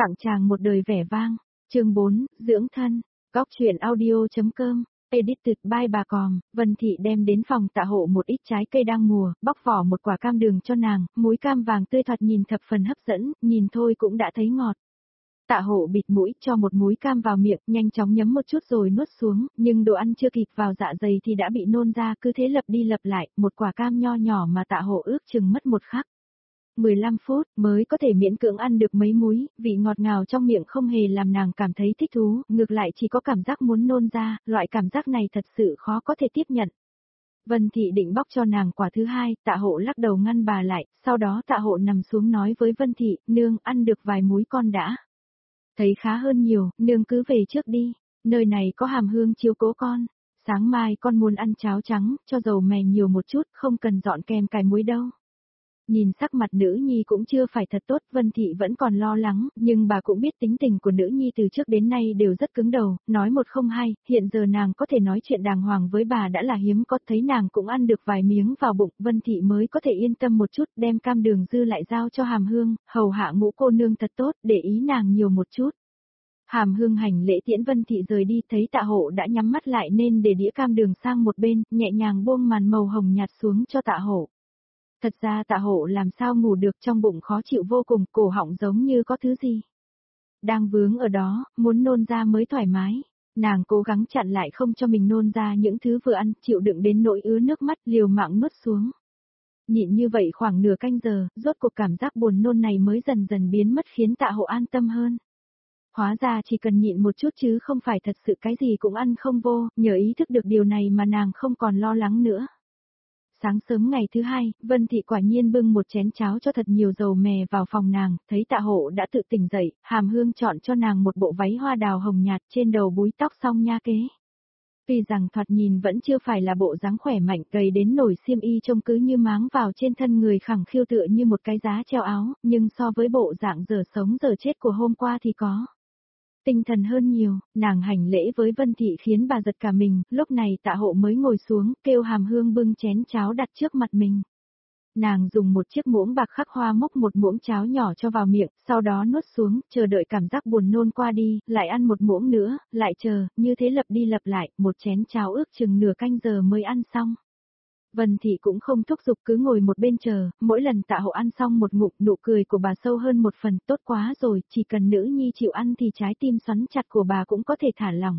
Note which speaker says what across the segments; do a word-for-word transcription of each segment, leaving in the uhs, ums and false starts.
Speaker 1: Tặng chàng một đời vẻ vang. Chương bốn, dưỡng thân. Góc truyện audio.com. Edited by bà Còm. Vân Thị đem đến phòng Tạ Hộ một ít trái cây đang mùa, bóc vỏ một quả cam đường cho nàng, múi cam vàng tươi thoạt nhìn thập phần hấp dẫn, nhìn thôi cũng đã thấy ngọt. Tạ Hộ bịt mũi cho một múi cam vào miệng, nhanh chóng nhấm một chút rồi nuốt xuống, nhưng đồ ăn chưa kịp vào dạ dày thì đã bị nôn ra, cứ thế lặp đi lặp lại, một quả cam nho nhỏ mà Tạ Hộ ước chừng mất một khắc. mười lăm phút mới có thể miễn cưỡng ăn được mấy múi, vị ngọt ngào trong miệng không hề làm nàng cảm thấy thích thú, ngược lại chỉ có cảm giác muốn nôn ra, loại cảm giác này thật sự khó có thể tiếp nhận. Vân Thị định bóc cho nàng quả thứ hai, Tạ Hộ lắc đầu ngăn bà lại, sau đó Tạ Hộ nằm xuống nói với Vân Thị, nương ăn được vài múi con đã. Thấy khá hơn nhiều, nương cứ về trước đi, nơi này có Hàm Hương chiếu cố con, sáng mai con muốn ăn cháo trắng, cho dầu mè nhiều một chút, không cần dọn kèm cải muối đâu. Nhìn sắc mặt nữ nhi cũng chưa phải thật tốt, Vân Thị vẫn còn lo lắng, nhưng bà cũng biết tính tình của nữ nhi từ trước đến nay đều rất cứng đầu, nói một không hai, hiện giờ nàng có thể nói chuyện đàng hoàng với bà đã là hiếm có, thấy nàng cũng ăn được vài miếng vào bụng, Vân Thị mới có thể yên tâm một chút, đem cam đường dư lại giao cho Hàm Hương, hầu hạ Ngũ cô nương thật tốt, để ý nàng nhiều một chút. Hàm Hương hành lễ tiễn Vân Thị rời đi, thấy Tạ Hộ đã nhắm mắt lại nên để đĩa cam đường sang một bên, nhẹ nhàng buông màn màu hồng nhạt xuống cho Tạ Hộ. Thật ra Tạ Hộ làm sao ngủ được, trong bụng khó chịu vô cùng, cổ họng giống như có thứ gì đang vướng ở đó, muốn nôn ra mới thoải mái. Nàng cố gắng chặn lại không cho mình nôn ra những thứ vừa ăn, chịu đựng đến nỗi ứa nước mắt, liều mạng nuốt xuống. Nhịn như vậy khoảng nửa canh giờ, rốt cuộc cảm giác buồn nôn này mới dần dần biến mất, khiến Tạ Hộ an tâm hơn. Hóa ra chỉ cần nhịn một chút chứ không phải thật sự cái gì cũng ăn không vô, nhờ ý thức được điều này mà nàng không còn lo lắng nữa. Sáng sớm ngày thứ hai, Vân Thị quả nhiên bưng một chén cháo cho thật nhiều dầu mè vào phòng nàng, thấy Tạ Hộ đã tự tỉnh dậy, Hàm Hương chọn cho nàng một bộ váy hoa đào hồng nhạt, trên đầu búi tóc song nha kế. Tuy rằng thoạt nhìn vẫn chưa phải là bộ dáng khỏe mạnh, gầy đến nổi xiêm y trông cứ như máng vào trên thân người khẳng khiu tựa như một cái giá treo áo, nhưng so với bộ dạng giờ sống giờ chết của hôm qua thì có tinh thần hơn nhiều. Nàng hành lễ với Vân Thị khiến bà giật cả mình, lúc này Tạ Hộ mới ngồi xuống, kêu Hàm Hương bưng chén cháo đặt trước mặt mình. Nàng dùng một chiếc muỗng bạc khắc hoa múc một muỗng cháo nhỏ cho vào miệng, sau đó nuốt xuống, chờ đợi cảm giác buồn nôn qua đi, lại ăn một muỗng nữa, lại chờ, như thế lặp đi lặp lại, một chén cháo ước chừng nửa canh giờ mới ăn xong. Vân Thị cũng không thúc giục, cứ ngồi một bên chờ, mỗi lần Tạ Hộ ăn xong một ngụm, nụ cười của bà sâu hơn một phần, tốt quá rồi, chỉ cần nữ nhi chịu ăn thì trái tim xoắn chặt của bà cũng có thể thả lỏng.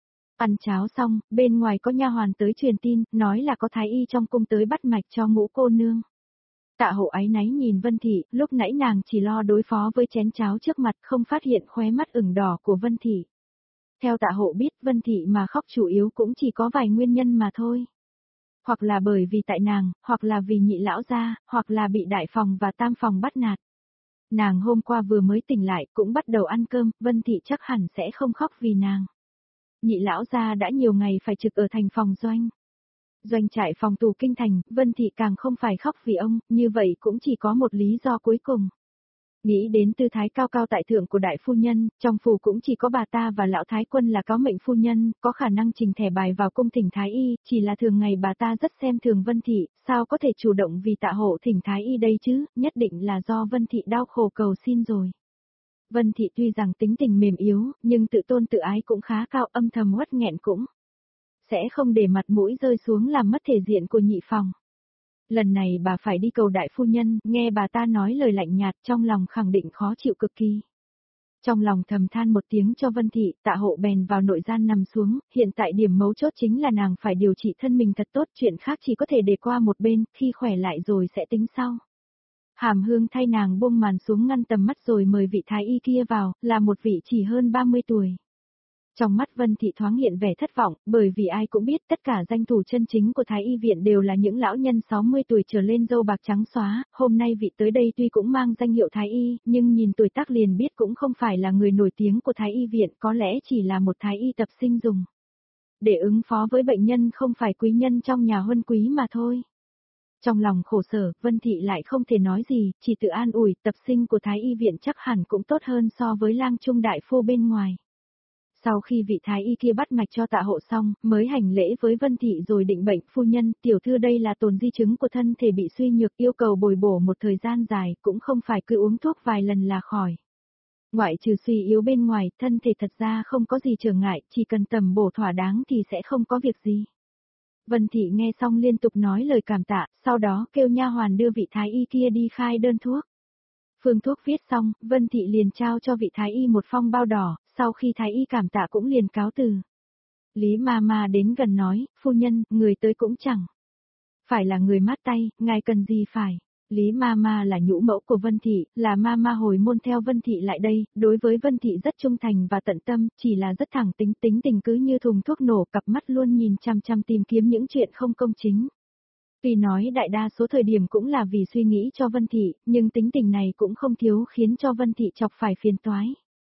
Speaker 1: Ăn cháo xong, bên ngoài có nha hoàn tới truyền tin, nói là có thái y trong cung tới bắt mạch cho Ngũ cô nương. Tạ Hộ áy náy nhìn Vân Thị, lúc nãy nàng chỉ lo đối phó với chén cháo trước mặt, không phát hiện khóe mắt ửng đỏ của Vân Thị. Theo Tạ Hộ biết, Vân Thị mà khóc chủ yếu cũng chỉ có vài nguyên nhân mà thôi. Hoặc là bởi vì tại nàng, hoặc là vì nhị lão gia, hoặc là bị đại phòng và tam phòng bắt nạt. Nàng hôm qua vừa mới tỉnh lại, cũng bắt đầu ăn cơm, Vân Thị chắc hẳn sẽ không khóc vì nàng. Nhị lão gia đã nhiều ngày phải trực ở thành phòng doanh. Doanh trại phòng tù kinh thành, Vân Thị càng không phải khóc vì ông, như vậy cũng chỉ có một lý do cuối cùng. Nghĩ đến tư thái cao cao tại thượng của đại phu nhân, trong phủ cũng chỉ có bà ta và lão thái quân là cáo mệnh phu nhân, có khả năng trình thẻ bài vào cung thỉnh thái y, chỉ là thường ngày bà ta rất xem thường Vân Thị, sao có thể chủ động vì Tạ Hộ thỉnh thái y đây chứ, nhất định là do Vân Thị đau khổ cầu xin rồi. Vân Thị tuy rằng tính tình mềm yếu, nhưng tự tôn tự ái cũng khá cao, âm thầm uất nghẹn cũng sẽ không để mặt mũi rơi xuống làm mất thể diện của nhị phòng. Lần này bà phải đi cầu đại phu nhân, nghe bà ta nói lời lạnh nhạt, trong lòng khẳng định khó chịu cực kỳ. Trong lòng thầm than một tiếng cho Vân Thị, Tạ Hộ bèn vào nội gian nằm xuống, hiện tại điểm mấu chốt chính là nàng phải điều trị thân mình thật tốt, chuyện khác chỉ có thể để qua một bên, khi khỏe lại rồi sẽ tính sau. Hàm Hương thay nàng buông màn xuống ngăn tầm mắt rồi mời vị thái y kia vào, là một vị chỉ hơn ba mươi tuổi. Trong mắt Vân Thị thoáng hiện vẻ thất vọng, bởi vì ai cũng biết tất cả danh thủ chân chính của Thái y viện đều là những lão nhân sáu mươi tuổi trở lên râu bạc trắng xóa, hôm nay vị tới đây tuy cũng mang danh hiệu Thái y, nhưng nhìn tuổi tác liền biết cũng không phải là người nổi tiếng của Thái y viện, có lẽ chỉ là một Thái y tập sinh dùng để ứng phó với bệnh nhân, không phải quý nhân trong nhà huân quý mà thôi. Trong lòng khổ sở, Vân Thị lại không thể nói gì, chỉ tự an ủi, tập sinh của Thái y viện chắc hẳn cũng tốt hơn so với lang trung đại phu bên ngoài. Sau khi vị thái y kia bắt mạch cho Tạ Hộ xong, mới hành lễ với Vân Thị rồi định bệnh, phu nhân, tiểu thư đây là tồn di chứng của thân thể bị suy nhược, yêu cầu bồi bổ một thời gian dài, cũng không phải cứ uống thuốc vài lần là khỏi. Ngoại trừ suy yếu bên ngoài, thân thể thật ra không có gì trở ngại, chỉ cần tầm bổ thỏa đáng thì sẽ không có việc gì. Vân Thị nghe xong liên tục nói lời cảm tạ, sau đó kêu nha hoàn đưa vị thái y kia đi khai đơn thuốc. Phương thuốc viết xong, Vân Thị liền trao cho vị thái y một phong bao đỏ, sau khi thái y cảm tạ cũng liền cáo từ. Lý ma ma đến gần nói, phu nhân, người tới cũng chẳng phải là người mát tay, ngài cần gì phải. Lý ma ma là nhũ mẫu của Vân Thị, là ma ma hồi môn theo Vân Thị lại đây, đối với Vân Thị rất trung thành và tận tâm, chỉ là rất thẳng tính, tính tình cứ như thùng thuốc nổ, cặp mắt luôn nhìn chăm chăm tìm kiếm những chuyện không công chính. Tuy nói đại đa số thời điểm cũng là vì suy nghĩ cho Vân Thị, nhưng tính tình này cũng không thiếu khiến cho Vân Thị chọc phải phiền toái.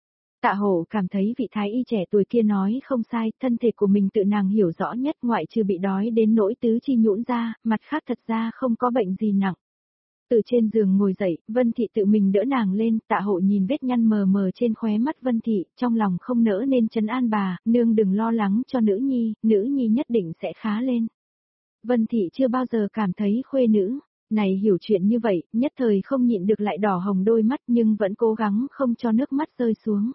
Speaker 1: Tạ Hổ cảm thấy vị thái y trẻ tuổi kia nói không sai, thân thể của mình tự nàng hiểu rõ nhất, ngoại trừ bị đói đến nỗi tứ chi nhũn ra, mặt khác thật ra không có bệnh gì nặng. Từ trên giường ngồi dậy, Vân Thị tự mình đỡ nàng lên, Tạ Hộ nhìn vết nhăn mờ mờ trên khóe mắt Vân Thị, trong lòng không nỡ nên trấn an bà, nương đừng lo lắng cho nữ nhi, nữ nhi nhất định sẽ khá lên. Vân Thị chưa bao giờ cảm thấy khuê nữ này hiểu chuyện như vậy, nhất thời không nhịn được lại đỏ hồng đôi mắt nhưng vẫn cố gắng không cho nước mắt rơi xuống.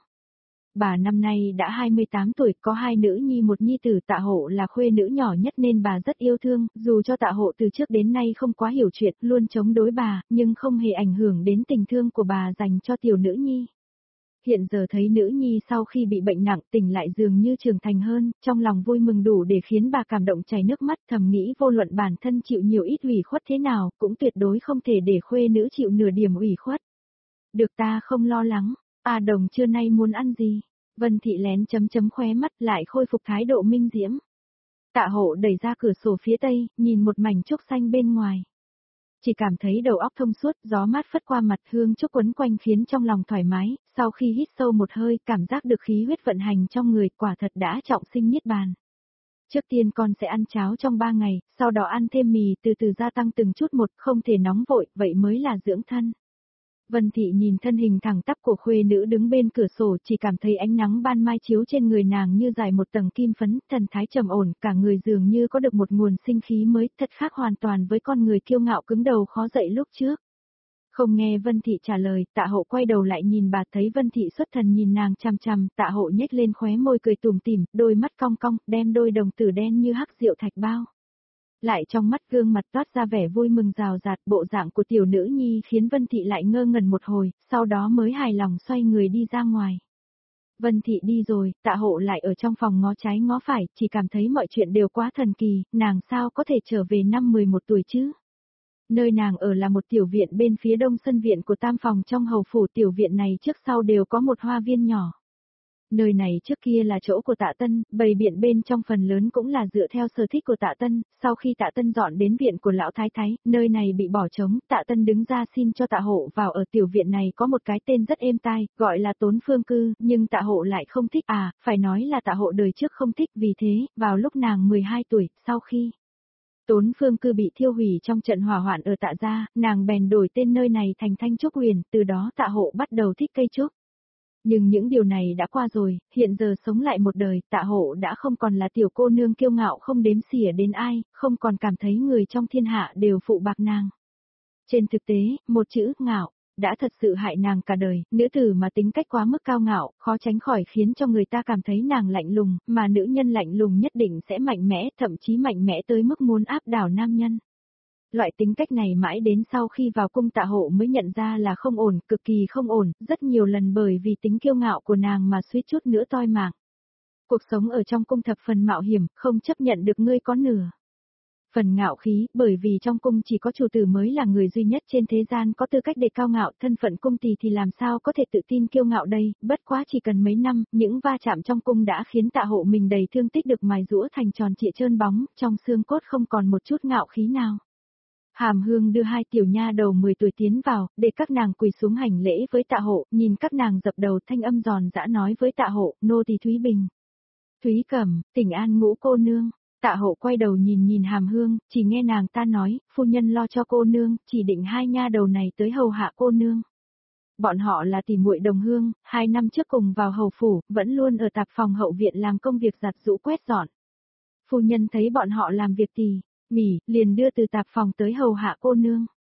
Speaker 1: Bà năm nay đã hai mươi tám tuổi, có hai nữ nhi một nhi tử. Tạ Hộ là khuê nữ nhỏ nhất nên bà rất yêu thương, dù cho Tạ Hộ từ trước đến nay không quá hiểu chuyện, luôn chống đối bà, nhưng không hề ảnh hưởng đến tình thương của bà dành cho tiểu nữ nhi. Hiện giờ thấy nữ nhi sau khi bị bệnh nặng tỉnh lại dường như trưởng thành hơn, trong lòng vui mừng đủ để khiến bà cảm động chảy nước mắt, thầm nghĩ vô luận bản thân chịu nhiều ít ủy khuất thế nào, cũng tuyệt đối không thể để khuê nữ chịu nửa điểm ủy khuất. Được, ta không lo lắng. A Đồng trưa nay muốn ăn gì? Vân Thị lén chấm chấm khóe mắt lại khôi phục thái độ minh diễm. Tạ Hộ đẩy ra cửa sổ phía tây, nhìn một mảnh trúc xanh bên ngoài. Chỉ cảm thấy đầu óc thông suốt, gió mát phất qua mặt, hương trúc quấn quanh khiến trong lòng thoải mái, sau khi hít sâu một hơi, cảm giác được khí huyết vận hành trong người, quả thật đã trọng sinh niết bàn. Trước tiên con sẽ ăn cháo trong ba ngày, sau đó ăn thêm mì, từ từ gia tăng từng chút một, không thể nóng vội, vậy mới là dưỡng thân. Vân Thị nhìn thân hình thẳng tắp của khuê nữ đứng bên cửa sổ, chỉ cảm thấy ánh nắng ban mai chiếu trên người nàng như dài một tầng kim phấn, thần thái trầm ổn, cả người dường như có được một nguồn sinh khí mới, thật khác hoàn toàn với con người kiêu ngạo cứng đầu khó dậy lúc trước. Không nghe Vân Thị trả lời, Tạ Hộ quay đầu lại nhìn bà, thấy Vân Thị xuất thần nhìn nàng chằm chằm, Tạ Hộ nhếch lên khóe môi cười tủm tỉm, đôi mắt cong cong, đem đôi đồng tử đen như hắc rượu thạch bao. Lại trong mắt gương mặt toát ra vẻ vui mừng rào rạt, bộ dạng của tiểu nữ nhi khiến Vân Thị lại ngơ ngẩn một hồi, sau đó mới hài lòng xoay người đi ra ngoài. Vân Thị đi rồi, Tạ Hộ lại ở trong phòng ngó trái ngó phải, chỉ cảm thấy mọi chuyện đều quá thần kỳ, nàng sao có thể trở về năm mười một tuổi chứ? Nơi nàng ở là một tiểu viện bên phía đông sân viện của tam phòng trong hầu phủ, tiểu viện này trước sau đều có một hoa viên nhỏ. Nơi này trước kia là chỗ của Tạ Tân, bày biện bên trong phần lớn cũng là dựa theo sở thích của Tạ Tân, sau khi Tạ Tân dọn đến viện của lão thái thái, nơi này bị bỏ trống, Tạ Tân đứng ra xin cho Tạ Hộ vào ở. Tiểu viện này có một cái tên rất êm tai, gọi là Tốn Phương Cư, nhưng Tạ Hộ lại không thích, à, phải nói là Tạ Hộ đời trước không thích, vì thế, vào lúc nàng mười hai tuổi, sau khi Tốn Phương Cư bị thiêu hủy trong trận hỏa hoạn ở Tạ gia, nàng bèn đổi tên nơi này thành Thanh Trúc Huyền, từ đó Tạ Hộ bắt đầu thích cây trúc. Nhưng những điều này đã qua rồi, hiện giờ sống lại một đời, Tạ Hộ đã không còn là tiểu cô nương kiêu ngạo không đếm xỉa đến ai, không còn cảm thấy người trong thiên hạ đều phụ bạc nàng. Trên thực tế, một chữ ngạo đã thật sự hại nàng cả đời, nữ tử mà tính cách quá mức cao ngạo, khó tránh khỏi khiến cho người ta cảm thấy nàng lạnh lùng, mà nữ nhân lạnh lùng nhất định sẽ mạnh mẽ, thậm chí mạnh mẽ tới mức muốn áp đảo nam nhân. Loại tính cách này mãi đến sau khi vào cung Tạ Hộ mới nhận ra là không ổn, cực kỳ không ổn, rất nhiều lần bởi vì tính kiêu ngạo của nàng mà suýt chút nữa toi mạng. Cuộc sống ở trong cung thập phần mạo hiểm, không chấp nhận được ngươi có nửa phần ngạo khí, bởi vì trong cung chỉ có chủ tử mới là người duy nhất trên thế gian có tư cách để cao ngạo, thân phận cung tỳ thì làm sao có thể tự tin kiêu ngạo đây, bất quá chỉ cần mấy năm, những va chạm trong cung đã khiến Tạ Hộ mình đầy thương tích được mài rũa thành tròn trịa trơn bóng, trong xương cốt không còn một chút ngạo khí nào. Hàm Hương đưa hai tiểu nha đầu mười tuổi tiến vào, để các nàng quỳ xuống hành lễ với Tạ Hộ, nhìn các nàng dập đầu thanh âm giòn giã nói với Tạ Hộ, nô tỳ Thúy Bình. Thúy Cẩm, Tỉnh An Ngũ cô nương. Tạ Hộ quay đầu nhìn nhìn Hàm Hương, chỉ nghe nàng ta nói, phu nhân lo cho cô nương, chỉ định hai nha đầu này tới hầu hạ cô nương. Bọn họ là tỷ muội đồng hương, hai năm trước cùng vào hầu phủ, vẫn luôn ở tạp phòng hậu viện làm công việc giặt giũ quét dọn. Phu nhân thấy bọn họ làm việc tỉ mỉ, liền đưa từ tạp phòng tới hầu hạ cô nương.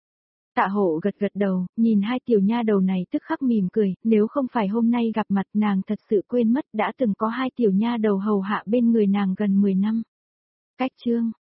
Speaker 1: Tạ hộ gật gật đầu, nhìn hai tiểu nha đầu này tức khắc mỉm cười, nếu không phải hôm nay gặp mặt nàng thật sự quên mất đã từng có hai tiểu nha đầu hầu hạ bên người nàng gần mười năm. Cách chương